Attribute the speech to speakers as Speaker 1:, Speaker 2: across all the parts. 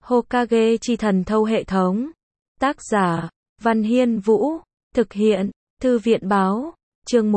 Speaker 1: Hokage chi thần thâu hệ thống. Tác giả, Văn Hiên Vũ. Thực hiện, Thư viện Báo. Chương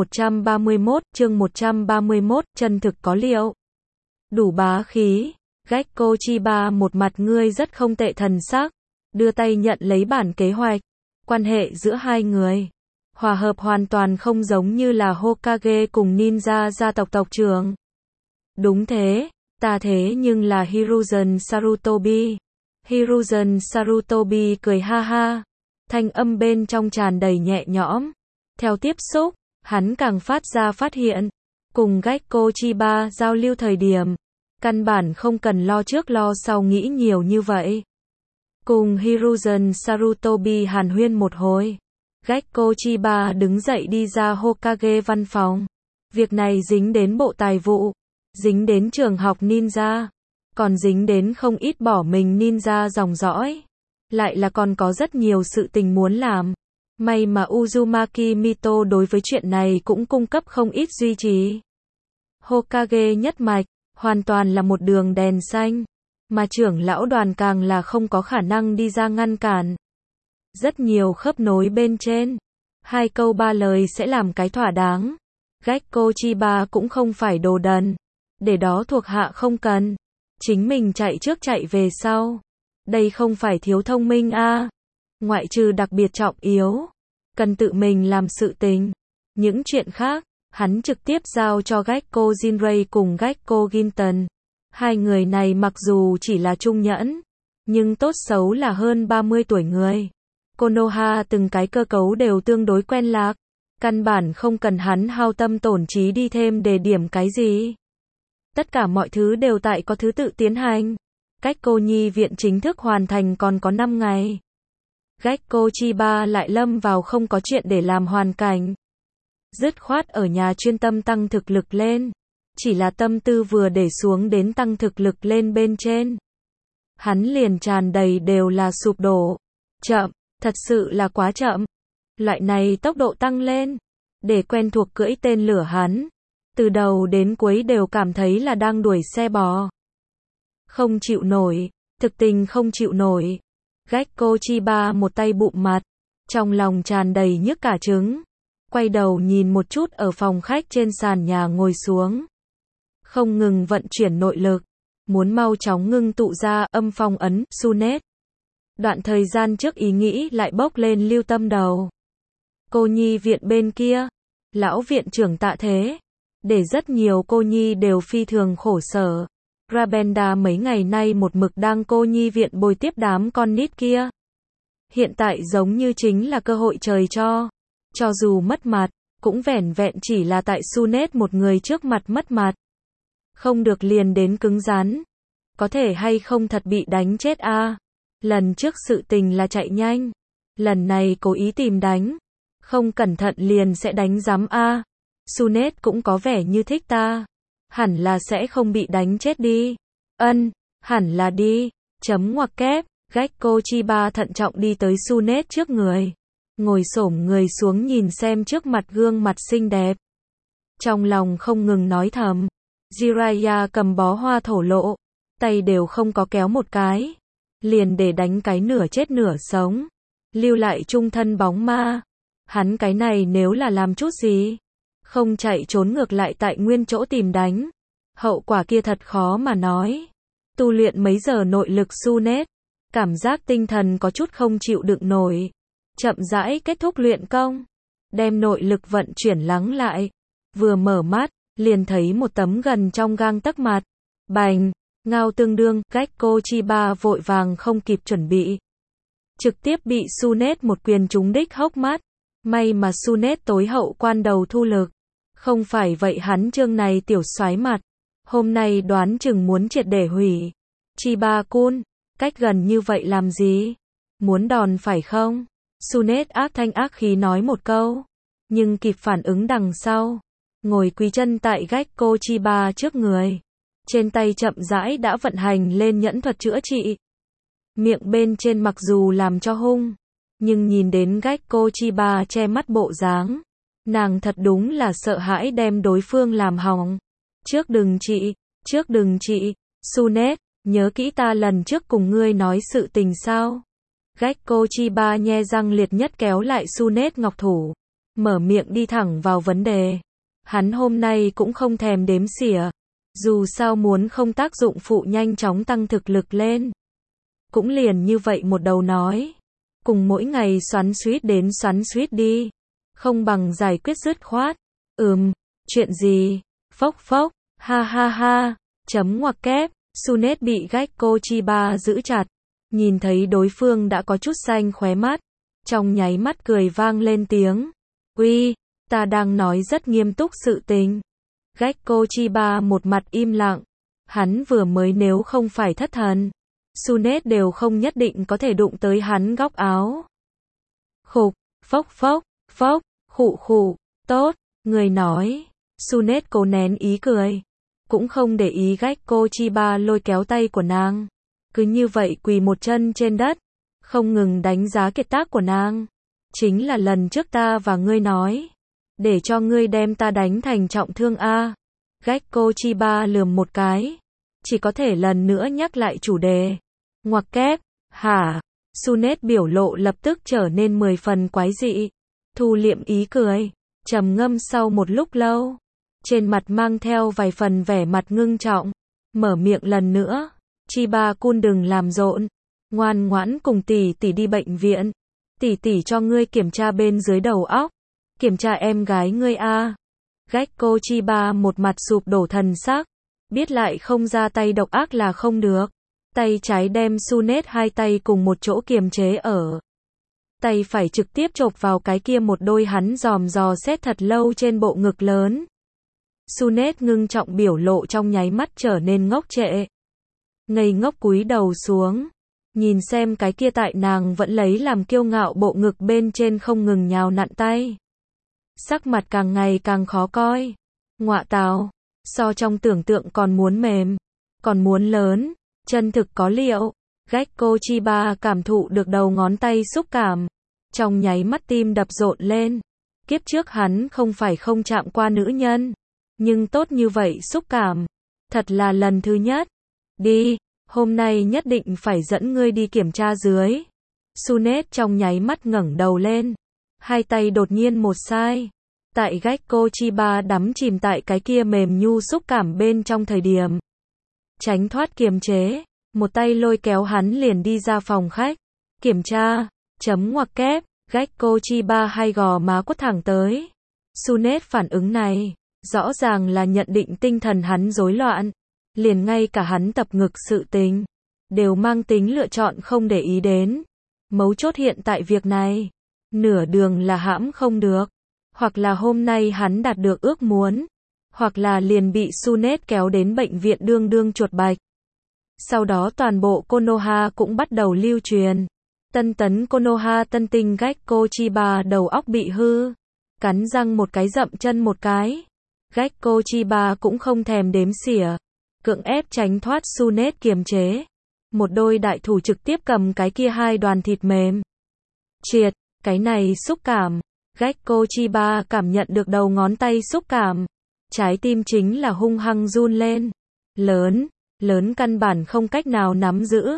Speaker 1: 131, chân thực có liệu. Đủ bá khí. Gekko Chiba một mặt ngươi rất không tệ thần sắc. Đưa tay nhận lấy bản kế hoạch. Quan hệ giữa hai người. Hòa hợp hoàn toàn không giống như là Hokage cùng ninja gia tộc tộc trưởng. Đúng thế, ta thế nhưng là Hiruzen Sarutobi. Hiruzen Sarutobi cười ha ha. Thanh âm bên trong tràn đầy nhẹ nhõm. Theo tiếp xúc, hắn càng phát hiện. Cùng Gekko Chiba giao lưu thời điểm. Căn bản không cần lo trước lo sau nghĩ nhiều như vậy. Cùng Hiruzen Sarutobi hàn huyên một hồi. Gekko Chiba đứng dậy đi ra Hokage văn phòng. Việc này dính đến bộ tài vụ, dính đến trường học ninja, còn dính đến không ít bỏ mình ninja dòng dõi. Lại là còn có rất nhiều sự tình muốn làm. May mà Uzumaki Mito đối với chuyện này cũng cung cấp không ít duy trì. Hokage nhất mạch, hoàn toàn là một đường đèn xanh. Mà trưởng lão đoàn càng là không có khả năng đi ra ngăn cản. Rất nhiều khớp nối bên trên. 2 câu 3 lời sẽ làm cái thỏa đáng. Gekko Chiba cũng không phải đồ đần. Để đó thuộc hạ không cần. Chính mình chạy trước chạy về sau. Đây không phải thiếu thông minh a. Ngoại trừ đặc biệt trọng yếu. Cần tự mình làm sự tình. Những chuyện khác, hắn trực tiếp giao cho Gekko Jinrei cùng Gekko Ginton. Hai người này mặc dù chỉ là trung nhẫn, nhưng tốt xấu là hơn 30 tuổi người. Konoha từng cái cơ cấu đều tương đối quen lạc. Căn bản không cần hắn hao tâm tổn trí đi thêm đề điểm cái gì. Tất cả mọi thứ đều tại có thứ tự tiến hành. Cách cô nhi viện chính thức hoàn thành còn có 5 ngày. Gekko Chiba lại lâm vào không có chuyện để làm hoàn cảnh. Dứt khoát ở nhà chuyên tâm tăng thực lực lên. Chỉ là tâm tư vừa để xuống đến tăng thực lực lên bên trên. Hắn liền tràn đầy đều là sụp đổ. Chậm, thật sự là quá chậm. Loại này tốc độ tăng lên. Để quen thuộc cưỡi tên lửa hắn. Từ đầu đến cuối đều cảm thấy là đang đuổi xe bò. Không chịu nổi, thực tình không chịu nổi. Gekko Chiba một tay bụm mặt. Trong lòng tràn đầy nhức cả trứng. Quay đầu nhìn một chút ở phòng khách trên sàn nhà ngồi xuống. Không ngừng vận chuyển nội lực. Muốn mau chóng ngưng tụ ra âm phong ấn, Sunet. Đoạn thời gian trước ý nghĩ lại bốc lên lưu tâm đầu. Cô nhi viện bên kia. Lão viện trưởng tạ thế. Để rất nhiều cô nhi đều phi thường khổ sở. Rabenda mấy ngày nay một mực đang cô nhi viện bồi tiếp đám con nít kia. Hiện tại giống như chính là cơ hội trời cho. Cho dù mất mặt, cũng vẻn vẹn chỉ là tại Sunet một người trước mặt mất mặt. Không được liền đến cứng rắn. Có thể hay không thật bị đánh chết a. Lần trước sự tình là chạy nhanh. Lần này cố ý tìm đánh. Không cẩn thận liền sẽ đánh giám a. Sunet cũng có vẻ như thích ta. Hẳn là sẽ không bị đánh chết đi. Hẳn là đi. Chấm ngoặc kép. Gekko Chiba thận trọng đi tới Sunet trước người. Ngồi xổm người xuống nhìn xem trước mặt gương mặt xinh đẹp. Trong lòng không ngừng nói thầm. Jiraiya cầm bó hoa thổ lộ. Tay đều không có kéo một cái. Liền để đánh cái nửa chết nửa sống. Lưu lại trung thân bóng ma. Hắn cái này nếu là làm chút gì. Không chạy trốn ngược lại tại nguyên chỗ tìm đánh. Hậu quả kia thật khó mà nói. Tu luyện mấy giờ nội lực Sunet. Cảm giác tinh thần có chút không chịu đựng nổi. Chậm rãi kết thúc luyện công. Đem nội lực vận chuyển lắng lại. Vừa mở mắt, liền thấy một tấm gần trong gang tấc mặt. Bành, ngao tương đương, Gekko Chiba vội vàng không kịp chuẩn bị. Trực tiếp bị Sunet một quyền trúng đích hốc mắt. May mà Sunet tối hậu quan đầu thu lực. Không phải vậy hắn chương này tiểu soái mặt. Hôm nay đoán chừng muốn triệt để hủy. Chiba-kun, cách gần như vậy làm gì? Muốn đòn phải không? Sunet ác thanh ác khí nói một câu. Nhưng kịp phản ứng đằng sau. Ngồi quỳ chân tại Gekko Chiba trước người. Trên tay chậm rãi đã vận hành lên nhẫn thuật chữa trị. Miệng bên trên mặc dù làm cho hung. Nhưng nhìn đến Gekko Chiba che mắt bộ dáng. Nàng thật đúng là sợ hãi đem đối phương làm hỏng. Trước đừng trị. Sunet, nhớ kỹ ta lần trước cùng ngươi nói sự tình sao? Gecko Chiba nhe răng liệt nhất kéo lại Sunet ngọc thủ, mở miệng đi thẳng vào vấn đề. Hắn hôm nay cũng không thèm đếm xỉa, dù sao muốn không tác dụng phụ nhanh chóng tăng thực lực lên. Cũng liền như vậy một đầu nói, cùng mỗi ngày xoắn xuýt đến xoắn xuýt đi, không bằng giải quyết dứt khoát. Chuyện gì? Phốc phốc, ha ha ha, chấm ngoặc kép, Sunet bị Gecko Chiba giữ chặt, nhìn thấy đối phương đã có chút xanh khóe mắt, trong nháy mắt cười vang lên tiếng. Uy, ta đang nói rất nghiêm túc sự tình. Gecko Chiba một mặt im lặng, hắn vừa mới nếu không phải thất thần, Sunet đều không nhất định có thể đụng tới hắn góc áo. Khục, phốc phốc, phốc, khụ khụ, tốt, người nói. Sunet cố nén ý cười, cũng không để ý Gecko Chiba lôi kéo tay của nàng, cứ như vậy quỳ một chân trên đất, không ngừng đánh giá kiệt tác của nàng. Chính là lần trước ta và ngươi nói, để cho ngươi đem ta đánh thành trọng thương a. Gecko Chiba lườm một cái, chỉ có thể lần nữa nhắc lại chủ đề. Ngoặc kép, hả? Sunet biểu lộ lập tức trở nên 10 phần quái dị, thu liệm ý cười, trầm ngâm sau một lúc lâu, trên mặt mang theo vài phần vẻ mặt ngưng trọng, mở miệng lần nữa. Chiba-kun đừng làm rộn, ngoan ngoãn cùng tỷ tỷ đi bệnh viện, tỷ tỷ cho ngươi kiểm tra bên dưới đầu óc, kiểm tra em gái ngươi a. Gecko Chiba một mặt sụp đổ thần sắc, biết lại không ra tay độc ác là không được, tay trái đem Sunet hai tay cùng một chỗ kiềm chế ở, tay phải trực tiếp chộp vào cái kia một đôi hắn dòm dò xét thật lâu trên bộ ngực lớn. Sunet ngưng trọng biểu lộ trong nháy mắt trở nên ngốc trệ, ngây ngốc cúi đầu xuống, nhìn xem cái kia tại nàng vẫn lấy làm kiêu ngạo bộ ngực bên trên không ngừng nhào nặn tay. Sắc mặt càng ngày càng khó coi. Ngọa tào, so trong tưởng tượng còn muốn mềm, còn muốn lớn, chân thực có liệu. Gecko Chiba cảm thụ được đầu ngón tay xúc cảm, trong nháy mắt tim đập rộn lên. Kiếp trước hắn không phải không chạm qua nữ nhân, nhưng tốt như vậy xúc cảm, thật là lần thứ nhất. Đi, hôm nay nhất định phải dẫn ngươi đi kiểm tra dưới. Sunet trong nháy mắt ngẩng đầu lên, hai tay đột nhiên một sai. Tại Gecko Chiba đắm chìm tại cái kia mềm nhu xúc cảm bên trong thời điểm, tránh thoát kiềm chế, một tay lôi kéo hắn liền đi ra phòng khách. Kiểm tra, chấm ngoặc kép, Gecko Chiba hai gò má quất thẳng tới. Sunet phản ứng này, rõ ràng là nhận định tinh thần hắn rối loạn, liền ngay cả hắn tập ngực sự tình, đều mang tính lựa chọn không để ý đến. Mấu chốt hiện tại việc này, nửa đường là hãm không được, hoặc là hôm nay hắn đạt được ước muốn, hoặc là liền bị Sunet kéo đến bệnh viện đương đương chuột bạch. Sau đó toàn bộ Konoha cũng bắt đầu lưu truyền. Tân tấn Konoha tân tinh Gecko Chiba đầu óc bị hư, cắn răng một cái dậm chân một cái. Gecko Chiba cũng không thèm đếm xỉa, cưỡng ép tránh thoát Sunet kiềm chế. Một đôi đại thủ trực tiếp cầm cái kia hai đoàn thịt mềm. Triệt, cái này xúc cảm. Gecko Chiba cảm nhận được đầu ngón tay xúc cảm. Trái tim chính là hung hăng run lên. Lớn căn bản không cách nào nắm giữ.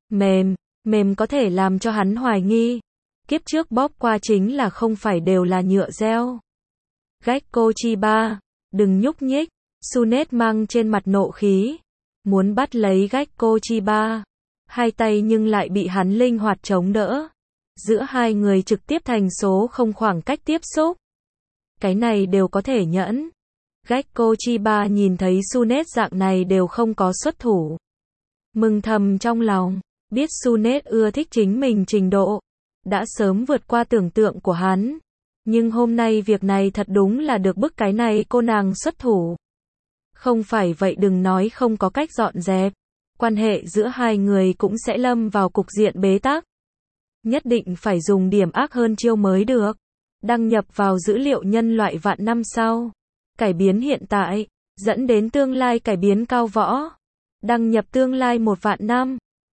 Speaker 1: Mềm có thể làm cho hắn hoài nghi. Kiếp trước bóp qua chính là không phải đều là nhựa gel. Gecko Chiba, đừng nhúc nhích. Sunet mang trên mặt nộ khí, muốn bắt lấy Gecko Chiba, hai tay nhưng lại bị hắn linh hoạt chống đỡ. Giữa hai người trực tiếp thành số không khoảng cách tiếp xúc. Cái này đều có thể nhẫn. Gecko Chiba nhìn thấy Sunet dạng này đều không có xuất thủ, mừng thầm trong lòng, biết Sunet ưa thích chính mình trình độ, đã sớm vượt qua tưởng tượng của hắn. Nhưng hôm nay việc này thật đúng là được bức cái này cô nàng xuất thủ. Không phải vậy đừng nói không có cách dọn dẹp, quan hệ giữa hai người cũng sẽ lâm vào cục diện bế tắc. Nhất định phải dùng điểm ác hơn chiêu mới được. Đăng nhập vào dữ liệu nhân loại vạn năm sau. Cải biến hiện tại, dẫn đến tương lai cải biến cao võ. Đăng nhập tương lai 1 vạn năm.